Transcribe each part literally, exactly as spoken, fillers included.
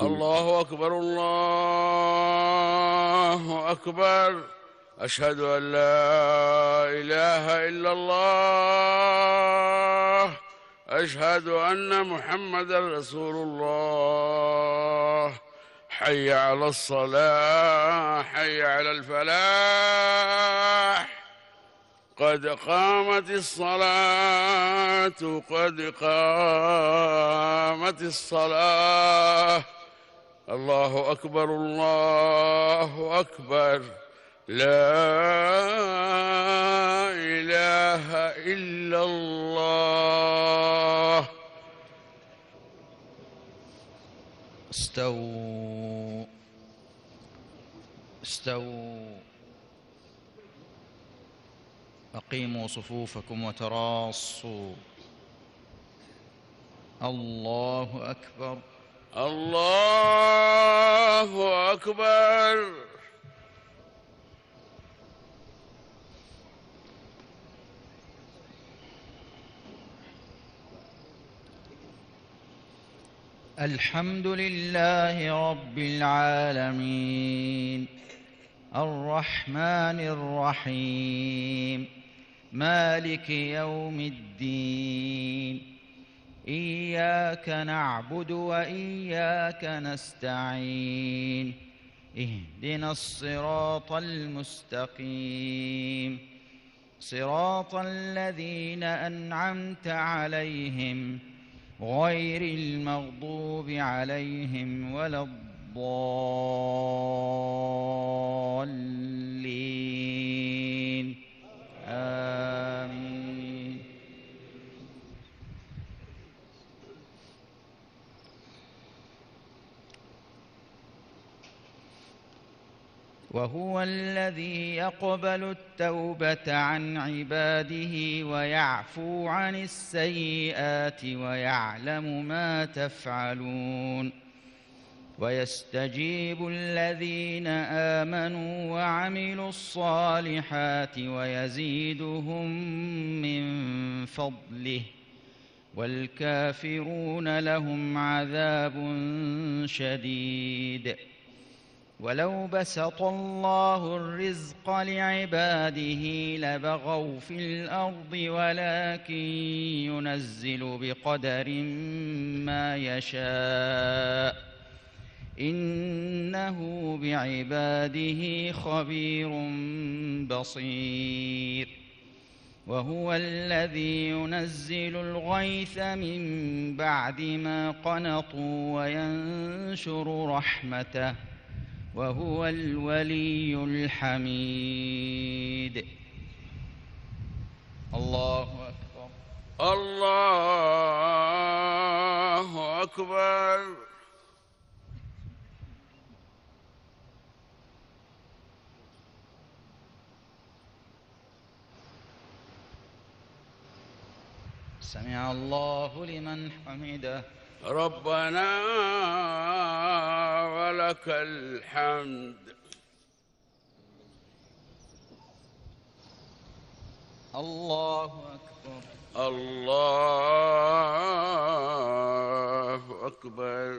الله أكبر الله أكبر. أشهد أن لا إله إلا الله. أشهد أن محمدا رسول الله. حي على الصلاة، حي على الفلاح. قد قامت الصلاة، قد قامت الصلاة. الله أكبر الله أكبر. لا إله إلا الله. استووا استووا أقيموا صفوفكم وتراصوا. الله أكبر الله أكبر. الحمد لله رب العالمين، الرحمن الرحيم، مالك يوم الدين. إياك نعبد وإياك نستعين. اهدنا الصراط المستقيم، صراط الذين أنعمت عليهم غير المغضوب عليهم ولا الضالين. آمين. وهو الذي يقبل التوبة عن عباده ويعفو عن السيئات ويعلم ما تفعلون. ويستجيب الذين آمنوا وعملوا الصالحات ويزيدهم من فضله، والكافرون لهم عذاب شديد. ولو بسط الله الرزق لعباده لبغوا في الأرض، ولكن ينزل بقدر ما يشاء، إنه بعباده خبير بصير. وهو الذي ينزل الغيث من بعد ما قنطوا وينشر رحمته، وهو الولي الحميد. الله أكبر الله أكبر. سمع الله لمن حمده. ربنا ولك الحمد. الله أكبر الله أكبر.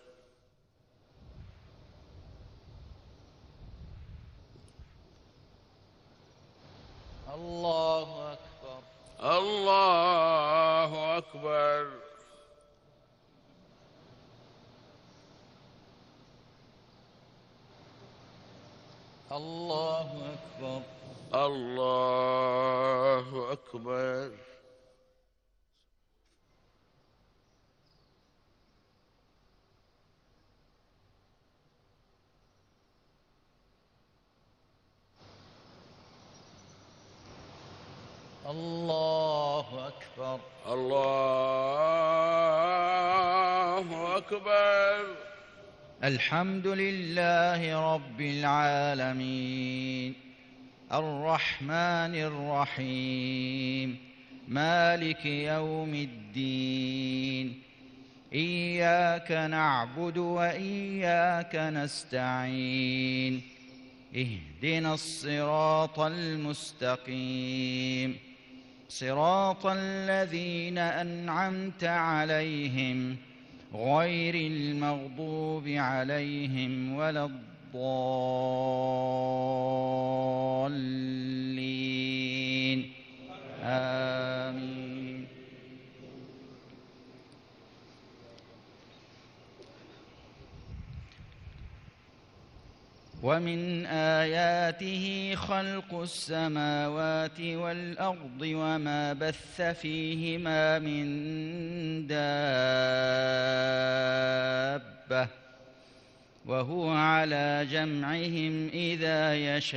الله أكبر الله أكبر. الله أكبر الله أكبر. الله أكبر الله أكبر. الحمد لله رب العالمين، الرحمن الرحيم، مالك يوم الدين. إياك نعبد وإياك نستعين. اهدنا الصراط المستقيم، صراط الذين أنعمت عليهم غير المغضوب عليهم ولا الضالين آمين. ومن آياته خلق السماوات والأرض وما بث فيهما من دابة وهو على جمعهم إذا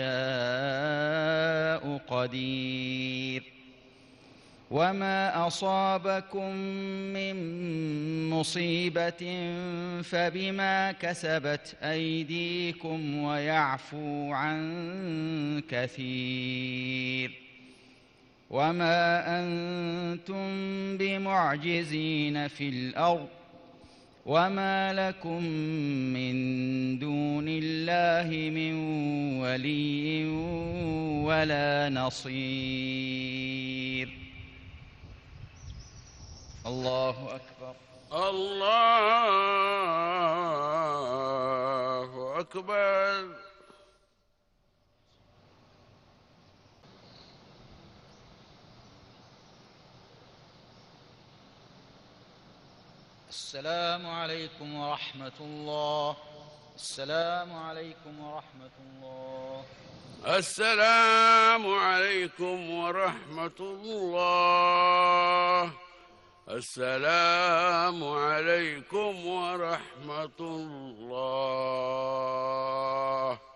يشاء قدير. وما أصابكم من مصيبة فبما كسبت أيديكم ويعفو عن كثير. وما أنتم بمعجزين في الأرض وما لكم من دون الله من ولي ولا نصير. الله أكبر. الله أكبر. السلام عليكم ورحمة الله. السلام عليكم ورحمة الله. السلام عليكم ورحمة الله. السلام عليكم ورحمة الله.